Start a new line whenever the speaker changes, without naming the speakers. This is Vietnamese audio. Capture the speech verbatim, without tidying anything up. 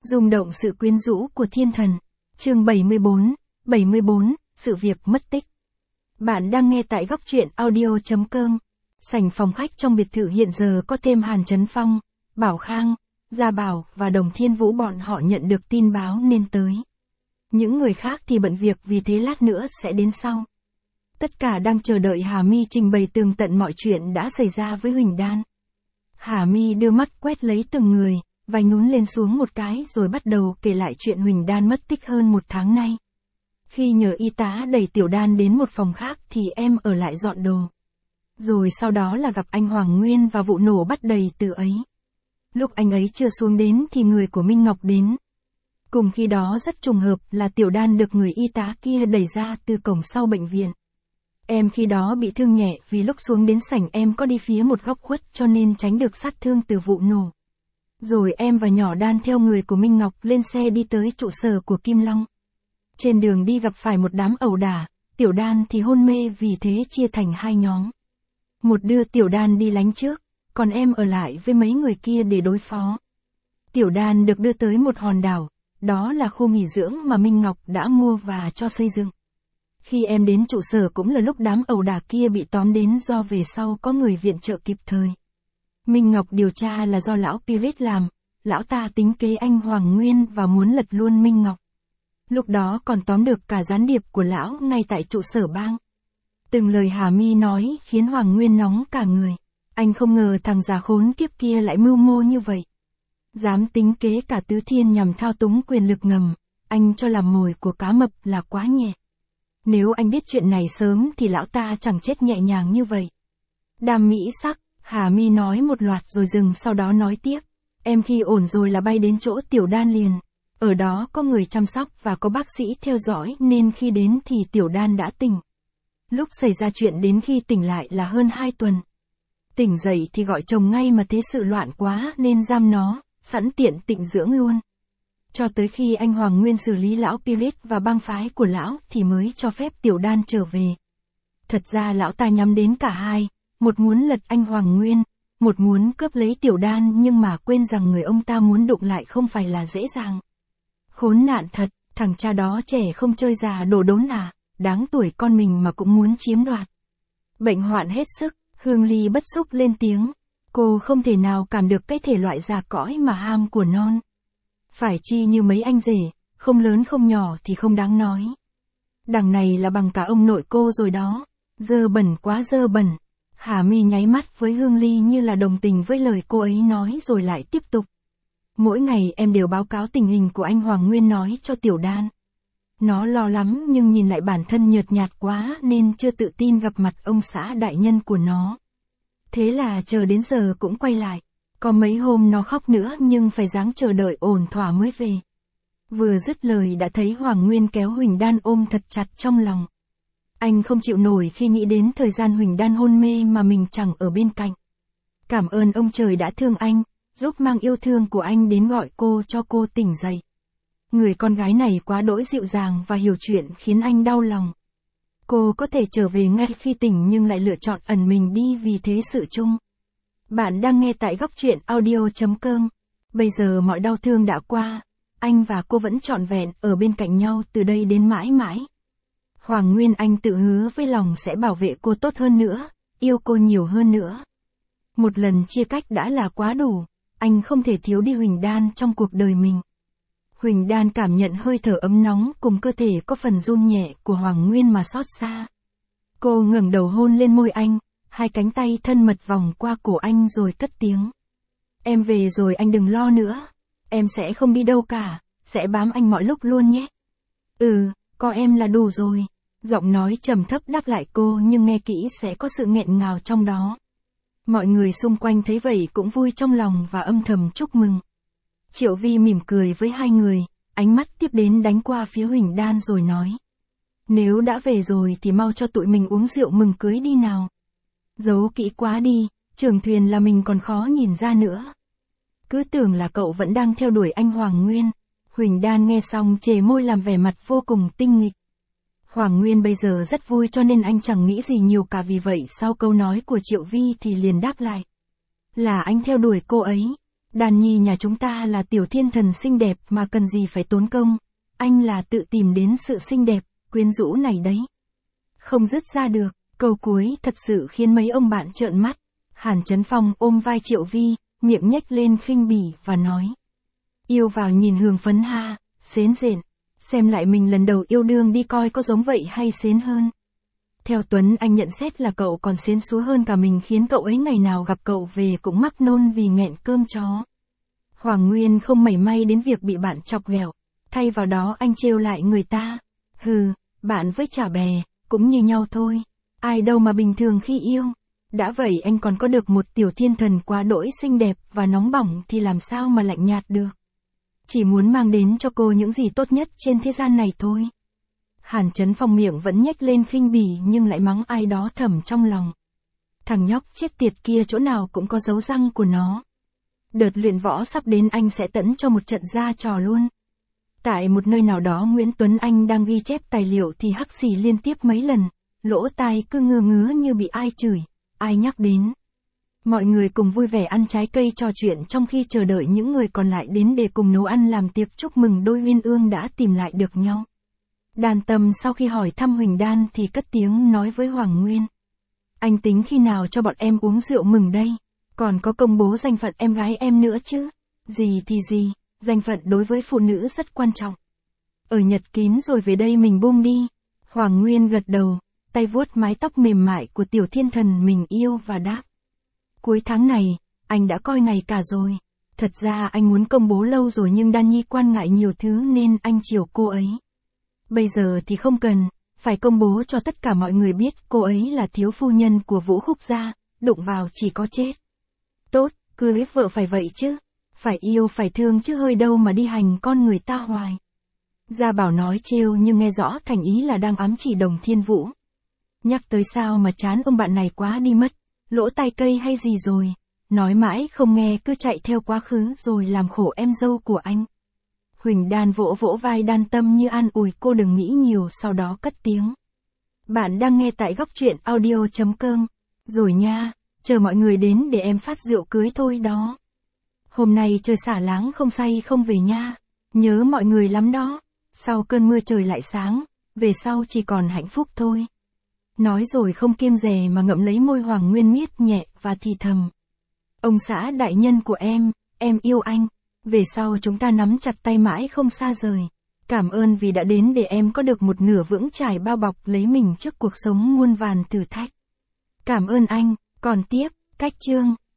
Rung động sự quyến rũ của thiên thần. Chương bảy mươi bốn, bảy mươi bốn, sự việc mất tích. Bạn đang nghe tại góc truyện audio chấm com. Sảnh phòng khách trong biệt thự hiện giờ có thêm Hàn Chấn Phong, Bảo Khang, Gia Bảo và Đồng Thiên Vũ, bọn họ nhận được tin báo nên tới. Những người khác thì bận việc, vì thế lát nữa sẽ đến sau. Tất cả đang chờ đợi Hà My trình bày tường tận mọi chuyện đã xảy ra với Huỳnh Đan. Hà My đưa mắt quét lấy từng người, vai nhún lên xuống một cái rồi bắt đầu kể lại chuyện Huỳnh Đan mất tích hơn một tháng nay. Khi nhờ y tá đẩy Tiểu Đan đến một phòng khác thì em ở lại dọn đồ. Rồi sau đó là gặp anh Hoàng Nguyên và vụ nổ bắt đầy từ ấy. Lúc anh ấy chưa xuống đến thì người của Minh Ngọc đến. Cùng khi đó rất trùng hợp là Tiểu Đan được người y tá kia đẩy ra từ cổng sau bệnh viện. Em khi đó bị thương nhẹ, vì lúc xuống đến sảnh em có đi phía một góc khuất cho nên tránh được sát thương từ vụ nổ. Rồi em và nhỏ Đan theo người của Minh Ngọc lên xe đi tới trụ sở của Kim Long. Trên đường đi gặp phải một đám ẩu đả, Tiểu Đan thì hôn mê, vì thế chia thành hai nhóm. Một đưa Tiểu Đan đi lánh trước, còn em ở lại với mấy người kia để đối phó. Tiểu Đan được đưa tới một hòn đảo, đó là khu nghỉ dưỡng mà Minh Ngọc đã mua và cho xây dựng. Khi em đến trụ sở cũng là lúc đám ẩu đả kia bị tóm đến, do về sau có người viện trợ kịp thời. Minh Ngọc điều tra là do lão Pirit làm, lão ta tính kế anh Hoàng Nguyên và muốn lật luôn Minh Ngọc. Lúc đó còn tóm được cả gián điệp của lão ngay tại trụ sở bang. Từng lời Hà My nói khiến Hoàng Nguyên nóng cả người. Anh không ngờ thằng già khốn kiếp kia lại mưu mô như vậy. Dám tính kế cả tứ thiên nhằm thao túng quyền lực ngầm, anh cho làm mồi của cá mập là quá nhẹ. Nếu anh biết chuyện này sớm thì lão ta chẳng chết nhẹ nhàng như vậy. Đam mỹ sắc, Hà My nói một loạt rồi dừng, sau đó nói tiếp. Em khi ổn rồi là bay đến chỗ Tiểu Đan liền. Ở đó có người chăm sóc và có bác sĩ theo dõi nên khi đến thì Tiểu Đan đã tỉnh. Lúc xảy ra chuyện đến khi tỉnh lại là hơn hai tuần. Tỉnh dậy thì gọi chồng ngay mà thế sự loạn quá nên giam nó, sẵn tiện tịnh dưỡng luôn. Cho tới khi anh Hoàng Nguyên xử lý lão Pirit và bang phái của lão thì mới cho phép Tiểu Đan trở về. Thật ra lão ta nhắm đến cả hai, một muốn lật anh Hoàng Nguyên, một muốn cướp lấy Tiểu Đan, nhưng mà quên rằng người ông ta muốn đụng lại không phải là dễ dàng. Khốn nạn thật, thằng cha đó trẻ không chơi già đồ đốn à, đáng tuổi con mình mà cũng muốn chiếm đoạt. Bệnh hoạn hết sức, Hương Ly bất xúc lên tiếng. Cô không thể nào cảm được cái thể loại già cõi mà ham của non. Phải chi như mấy anh rể, không lớn không nhỏ thì không đáng nói. Đằng này là bằng cả ông nội cô rồi đó. Dơ bẩn quá dơ bẩn. Hà My nháy mắt với Hương Ly như là đồng tình với lời cô ấy nói rồi lại tiếp tục. Mỗi ngày em đều báo cáo tình hình của anh Hoàng Nguyên nói cho Tiểu Đan. Nó lo lắm nhưng nhìn lại bản thân nhợt nhạt quá nên chưa tự tin gặp mặt ông xã đại nhân của nó. Thế là chờ đến giờ cũng quay lại. Có mấy hôm nó khóc nữa nhưng phải ráng chờ đợi ổn thỏa mới về. Vừa dứt lời đã thấy Hoàng Nguyên kéo Huỳnh Đan ôm thật chặt trong lòng. Anh không chịu nổi khi nghĩ đến thời gian Huỳnh Đan hôn mê mà mình chẳng ở bên cạnh. Cảm ơn ông trời đã thương anh, giúp mang yêu thương của anh đến gọi cô cho cô tỉnh dậy. Người con gái này quá đỗi dịu dàng và hiểu chuyện khiến anh đau lòng. Cô có thể trở về ngay khi tỉnh nhưng lại lựa chọn ẩn mình đi vì thế sự chung. Bạn đang nghe tại góc truyện audio chấm com. Bây giờ mọi đau thương đã qua, anh và cô vẫn trọn vẹn ở bên cạnh nhau từ đây đến mãi mãi. Hoàng Nguyên anh tự hứa với lòng sẽ bảo vệ cô tốt hơn nữa, yêu cô nhiều hơn nữa. Một lần chia cách đã là quá đủ, anh không thể thiếu đi Huỳnh Đan trong cuộc đời mình. Huỳnh Đan cảm nhận hơi thở ấm nóng cùng cơ thể có phần run nhẹ của Hoàng Nguyên mà xót xa. Cô ngẩng đầu hôn lên môi anh, hai cánh tay thân mật vòng qua cổ anh rồi cất tiếng. Em về rồi anh đừng lo nữa, em sẽ không đi đâu cả, sẽ bám anh mọi lúc luôn nhé. Ừ, có em là đủ rồi. Giọng nói trầm thấp đáp lại cô nhưng nghe kỹ sẽ có sự nghẹn ngào trong đó. Mọi người xung quanh thấy vậy cũng vui trong lòng và âm thầm chúc mừng. Triệu Vi mỉm cười với hai người, ánh mắt tiếp đến đánh qua phía Huỳnh Đan rồi nói. Nếu đã về rồi thì mau cho tụi mình uống rượu mừng cưới đi nào. Giấu kỹ quá đi, trưởng thuyền là mình còn khó nhìn ra nữa. Cứ tưởng là cậu vẫn đang theo đuổi anh Hoàng Nguyên. Huỳnh Đan nghe xong chề môi làm vẻ mặt vô cùng tinh nghịch. Hoàng Nguyên bây giờ rất vui cho nên anh chẳng nghĩ gì nhiều cả, vì vậy sau câu nói của Triệu Vi thì liền đáp lại. Là anh theo đuổi cô ấy. Đàn nhi nhà chúng ta là tiểu thiên thần xinh đẹp mà cần gì phải tốn công, anh là tự tìm đến sự xinh đẹp, quyến rũ này đấy. Không dứt ra được, câu cuối thật sự khiến mấy ông bạn trợn mắt. Hàn Chấn Phong ôm vai Triệu Vi, miệng nhếch lên khinh bỉ và nói. Yêu vào nhìn hương phấn ha, xến rện, xem lại mình lần đầu yêu đương đi coi có giống vậy hay xến hơn. Theo Tuấn Anh nhận xét là cậu còn xến xúa hơn cả mình, khiến cậu ấy ngày nào gặp cậu về cũng mắc nôn vì nghẹn cơm chó. Hoàng Nguyên không mảy may đến việc bị bạn chọc ghẹo, thay vào đó anh trêu lại người ta. Hừ, bạn với chả bè, cũng như nhau thôi, ai đâu mà bình thường khi yêu. Đã vậy anh còn có được một tiểu thiên thần quá đỗi xinh đẹp và nóng bỏng thì làm sao mà lạnh nhạt được. Chỉ muốn mang đến cho cô những gì tốt nhất trên thế gian này thôi. Hàn Chấn Phong miệng vẫn nhếch lên khinh bỉ nhưng lại mắng ai đó thầm trong lòng. Thằng nhóc chết tiệt kia chỗ nào cũng có dấu răng của nó. Đợt luyện võ sắp đến anh sẽ tẫn cho một trận ra trò luôn. Tại một nơi nào đó Nguyễn Tuấn Anh đang ghi chép tài liệu thì hắc xì liên tiếp mấy lần, lỗ tai cứ ngơ ngứa như bị ai chửi, ai nhắc đến. Mọi người cùng vui vẻ ăn trái cây trò chuyện trong khi chờ đợi những người còn lại đến để cùng nấu ăn làm tiệc chúc mừng đôi uyên ương đã tìm lại được nhau. Đàn Tâm sau khi hỏi thăm Huỳnh Đan thì cất tiếng nói với Hoàng Nguyên. Anh tính khi nào cho bọn em uống rượu mừng đây? Còn có công bố danh phận em gái em nữa chứ? Gì thì gì, danh phận đối với phụ nữ rất quan trọng. Ở Nhật kín rồi về đây mình bung đi. Hoàng Nguyên gật đầu, tay vuốt mái tóc mềm mại của tiểu thiên thần mình yêu và đáp. Cuối tháng này, anh đã coi ngày cả rồi. Thật ra anh muốn công bố lâu rồi nhưng Đan Nhi quan ngại nhiều thứ nên anh chiều cô ấy. Bây giờ thì không cần, phải công bố cho tất cả mọi người biết cô ấy là thiếu phu nhân của Vũ Khúc gia, đụng vào chỉ có chết. Tốt, cưới vợ phải vậy chứ. Phải yêu phải thương chứ hơi đâu mà đi hành con người ta hoài. Gia Bảo nói trêu nhưng nghe rõ thành ý là đang ám chỉ Đồng Thiên Vũ. Nhắc tới sao mà chán ông bạn này quá đi mất, lỗ tai cây hay gì rồi, nói mãi không nghe cứ chạy theo quá khứ rồi làm khổ em dâu của anh. Huỳnh Đan vỗ vỗ vai Đan Tâm như an ủi cô đừng nghĩ nhiều, sau đó cất tiếng. Bạn đang nghe tại góc truyện audio chấm com. Rồi nha, chờ mọi người đến để em phát rượu cưới thôi đó. Hôm nay trời xả láng không say không về nha. Nhớ mọi người lắm đó. Sau cơn mưa trời lại sáng, về sau chỉ còn hạnh phúc thôi. Nói rồi không kiêng dè mà ngậm lấy môi Hoàng Nguyên miết nhẹ và thì thầm. Ông xã đại nhân của em, em yêu anh. Về sau chúng ta nắm chặt tay mãi không xa rời. Cảm ơn vì đã đến để em có được một nửa vững chãi bao bọc lấy mình trước cuộc sống muôn vàn thử thách. Cảm ơn anh, còn tiếp, cách chương.